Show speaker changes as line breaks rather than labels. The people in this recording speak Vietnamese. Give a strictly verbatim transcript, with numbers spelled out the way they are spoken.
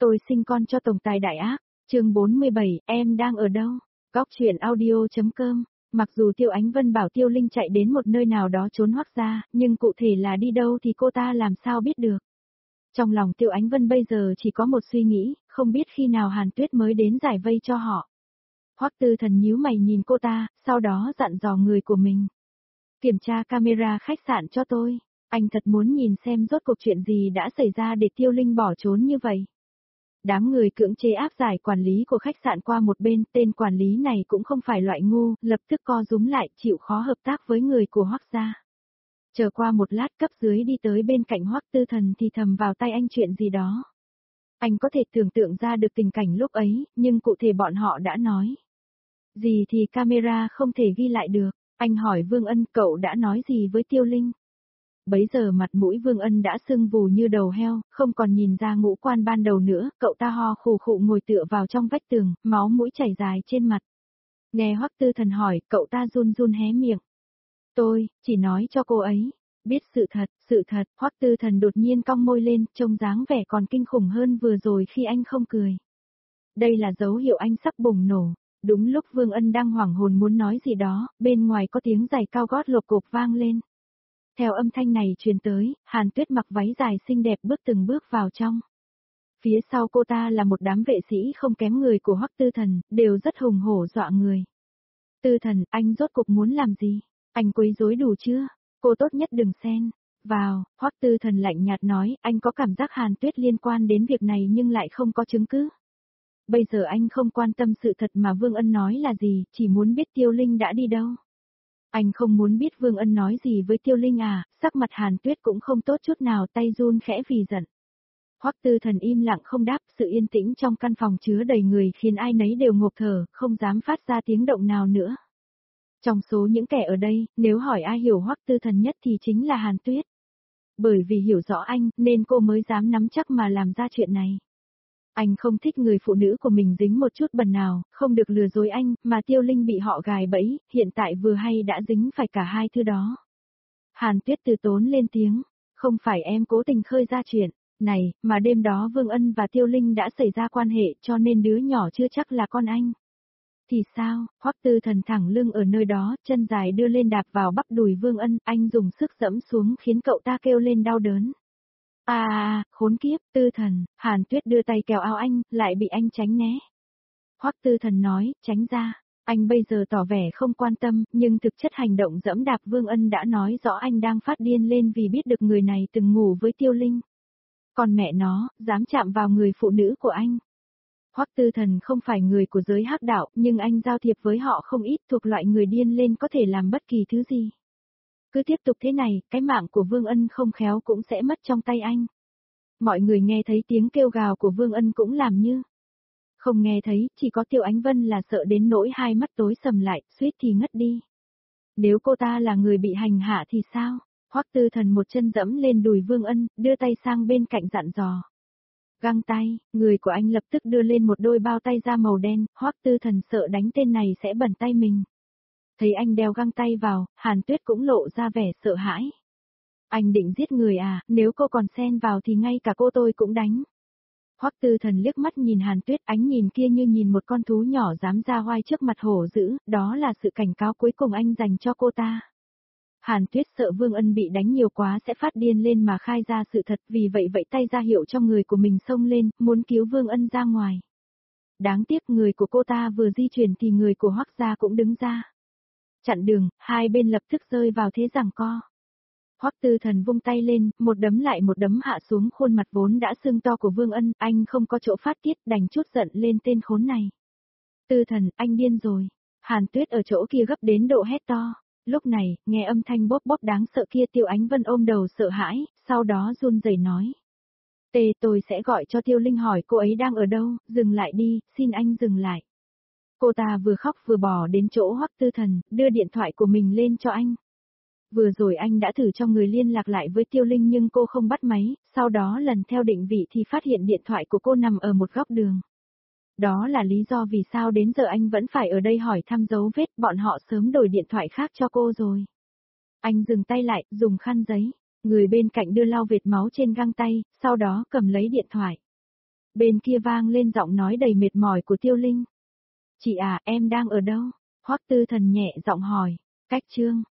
Tôi sinh con cho tổng tài đại ác, chương bốn mươi bảy, em đang ở đâu? Góc truyện audio.com. Mặc dù Tiêu Ánh Vân bảo Tiêu Linh chạy đến một nơi nào đó trốn Hoắc gia, nhưng cụ thể là đi đâu thì cô ta làm sao biết được. Trong lòng Tiêu Ánh Vân bây giờ chỉ có một suy nghĩ, không biết khi nào Hàn Tuyết mới đến giải vây cho họ. Hoắc Tư Thần nhíu mày nhìn cô ta, sau đó dặn dò người của mình. Kiểm tra camera khách sạn cho tôi, anh thật muốn nhìn xem rốt cuộc chuyện gì đã xảy ra để Tiêu Linh bỏ trốn như vậy. Đám người cưỡng chế áp giải quản lý của khách sạn qua một bên, tên quản lý này cũng không phải loại ngu, lập tức co rúm lại, chịu khó hợp tác với người của Hoắc gia. Chờ qua một lát cấp dưới đi tới bên cạnh Hoắc Tư Thần thì thầm vào tay anh chuyện gì đó. Anh có thể tưởng tượng ra được tình cảnh lúc ấy, nhưng cụ thể bọn họ đã nói gì thì camera không thể ghi lại được. Anh hỏi Vương Ân, cậu đã nói gì với Tiêu Linh? Bấy giờ mặt mũi Vương Ân đã sưng vù như đầu heo, không còn nhìn ra ngũ quan ban đầu nữa, cậu ta ho khù khụ ngồi tựa vào trong vách tường, máu mũi chảy dài trên mặt. Nghe Hoắc Tư Thần hỏi, cậu ta run run hé miệng. Tôi, chỉ nói cho cô ấy, biết sự thật, sự thật, Hoắc Tư Thần đột nhiên cong môi lên, trông dáng vẻ còn kinh khủng hơn vừa rồi khi anh không cười. Đây là dấu hiệu anh sắp bùng nổ. Đúng lúc Vương Ân đang hoảng hồn muốn nói gì đó, bên ngoài có tiếng giày cao gót lộp cộp vang lên. Theo âm thanh này truyền tới, Hàn Tuyết mặc váy dài xinh đẹp bước từng bước vào trong. Phía sau cô ta là một đám vệ sĩ không kém người của Hoắc Tư Thần, đều rất hùng hổ dọa người. Tư Thần, anh rốt cuộc muốn làm gì? Anh quấy rối đủ chưa? Cô tốt nhất đừng xen vào. Hoắc Tư Thần lạnh nhạt nói, anh có cảm giác Hàn Tuyết liên quan đến việc này nhưng lại không có chứng cứ. Bây giờ anh không quan tâm sự thật mà Vương Ân nói là gì, chỉ muốn biết Tiêu Linh đã đi đâu. Anh không muốn biết Vương Ân nói gì với Tiêu Linh à, sắc mặt Hàn Tuyết cũng không tốt chút nào, tay run khẽ vì giận. Hoắc Tư Thần im lặng không đáp, sự yên tĩnh trong căn phòng chứa đầy người khiến ai nấy đều ngộp thở, không dám phát ra tiếng động nào nữa. Trong số những kẻ ở đây, nếu hỏi ai hiểu Hoắc Tư Thần nhất thì chính là Hàn Tuyết. Bởi vì hiểu rõ anh, nên cô mới dám nắm chắc mà làm ra chuyện này. Anh không thích người phụ nữ của mình dính một chút bẩn nào, không được lừa dối anh, mà Tiêu Linh bị họ gài bẫy, hiện tại vừa hay đã dính phải cả hai thứ đó. Hàn Tuyết từ tốn lên tiếng, không phải em cố tình khơi ra chuyện này, mà đêm đó Vương Ân và Tiêu Linh đã xảy ra quan hệ cho nên đứa nhỏ chưa chắc là con anh. Thì sao? Hoắc Tư Thần thẳng lưng ở nơi đó, chân dài đưa lên đạp vào bắp đùi Vương Ân, anh dùng sức giẫm xuống khiến cậu ta kêu lên đau đớn. À, à, khốn kiếp, Tư Thần, Hàn Tuyết đưa tay kéo áo anh, lại bị anh tránh né. Hoắc Tư Thần nói, tránh ra, anh bây giờ tỏ vẻ không quan tâm, nhưng thực chất hành động giẫm đạp Vương Ân đã nói rõ anh đang phát điên lên vì biết được người này từng ngủ với Tiêu Linh. Còn mẹ nó, dám chạm vào người phụ nữ của anh. Hoắc Tư Thần không phải người của giới hắc đạo, nhưng anh giao thiệp với họ không ít, thuộc loại người điên lên có thể làm bất kỳ thứ gì. Cứ tiếp tục thế này, cái mạng của Vương Ân không khéo cũng sẽ mất trong tay anh. Mọi người nghe thấy tiếng kêu gào của Vương Ân cũng làm như không nghe thấy, chỉ có Tiêu Ánh Vân là sợ đến nỗi hai mắt tối sầm lại, suýt thì ngất đi. Nếu cô ta là người bị hành hạ thì sao? Hoắc Tư Thần một chân dẫm lên đùi Vương Ân, đưa tay sang bên cạnh dặn dò. Găng tay, người của anh lập tức đưa lên một đôi bao tay da màu đen, Hoắc Tư Thần sợ đánh tên này sẽ bẩn tay mình. Thấy anh đeo găng tay vào, Hàn Tuyết cũng lộ ra vẻ sợ hãi. Anh định giết người à, nếu cô còn xen vào thì ngay cả cô tôi cũng đánh. Hoắc Tư Thần liếc mắt nhìn Hàn Tuyết, ánh nhìn kia như nhìn một con thú nhỏ dám ra oai trước mặt hổ dữ, đó là sự cảnh cáo cuối cùng anh dành cho cô ta. Hàn Tuyết sợ Vương Ân bị đánh nhiều quá sẽ phát điên lên mà khai ra sự thật, vì vậy vẫy tay ra hiệu cho người của mình xông lên, muốn cứu Vương Ân ra ngoài. Đáng tiếc người của cô ta vừa di chuyển thì người của Hoắc gia cũng đứng ra. Chặn đường, hai bên lập tức rơi vào thế giằng co. Hoắc Tư Thần vung tay lên, một đấm lại một đấm hạ xuống khuôn mặt vốn đã sưng to của Vương Ân, anh không có chỗ phát tiết, đành chút giận lên tên khốn này. Tư Thần, anh điên rồi. Hàn Tuyết ở chỗ kia gấp đến độ hét to. Lúc này, nghe âm thanh bóp bóp đáng sợ kia, Tiêu Ánh Vân ôm đầu sợ hãi, sau đó run rẩy nói. Tê, tôi sẽ gọi cho Tiêu Linh hỏi cô ấy đang ở đâu, dừng lại đi, xin anh dừng lại. Cô ta vừa khóc vừa bỏ đến chỗ Hoắc Tư Thần, đưa điện thoại của mình lên cho anh. Vừa rồi anh đã thử cho người liên lạc lại với Tiêu Linh nhưng cô không bắt máy, sau đó lần theo định vị thì phát hiện điện thoại của cô nằm ở một góc đường. Đó là lý do vì sao đến giờ anh vẫn phải ở đây hỏi thăm dấu vết, bọn họ sớm đổi điện thoại khác cho cô rồi. Anh dừng tay lại, dùng khăn giấy, người bên cạnh đưa lau vệt máu trên găng tay, sau đó cầm lấy điện thoại. Bên kia vang lên giọng nói đầy mệt mỏi của Tiêu Linh. Chị à, em đang ở đâu? Hoắc Tư Thần nhẹ giọng hỏi. Cách Trương.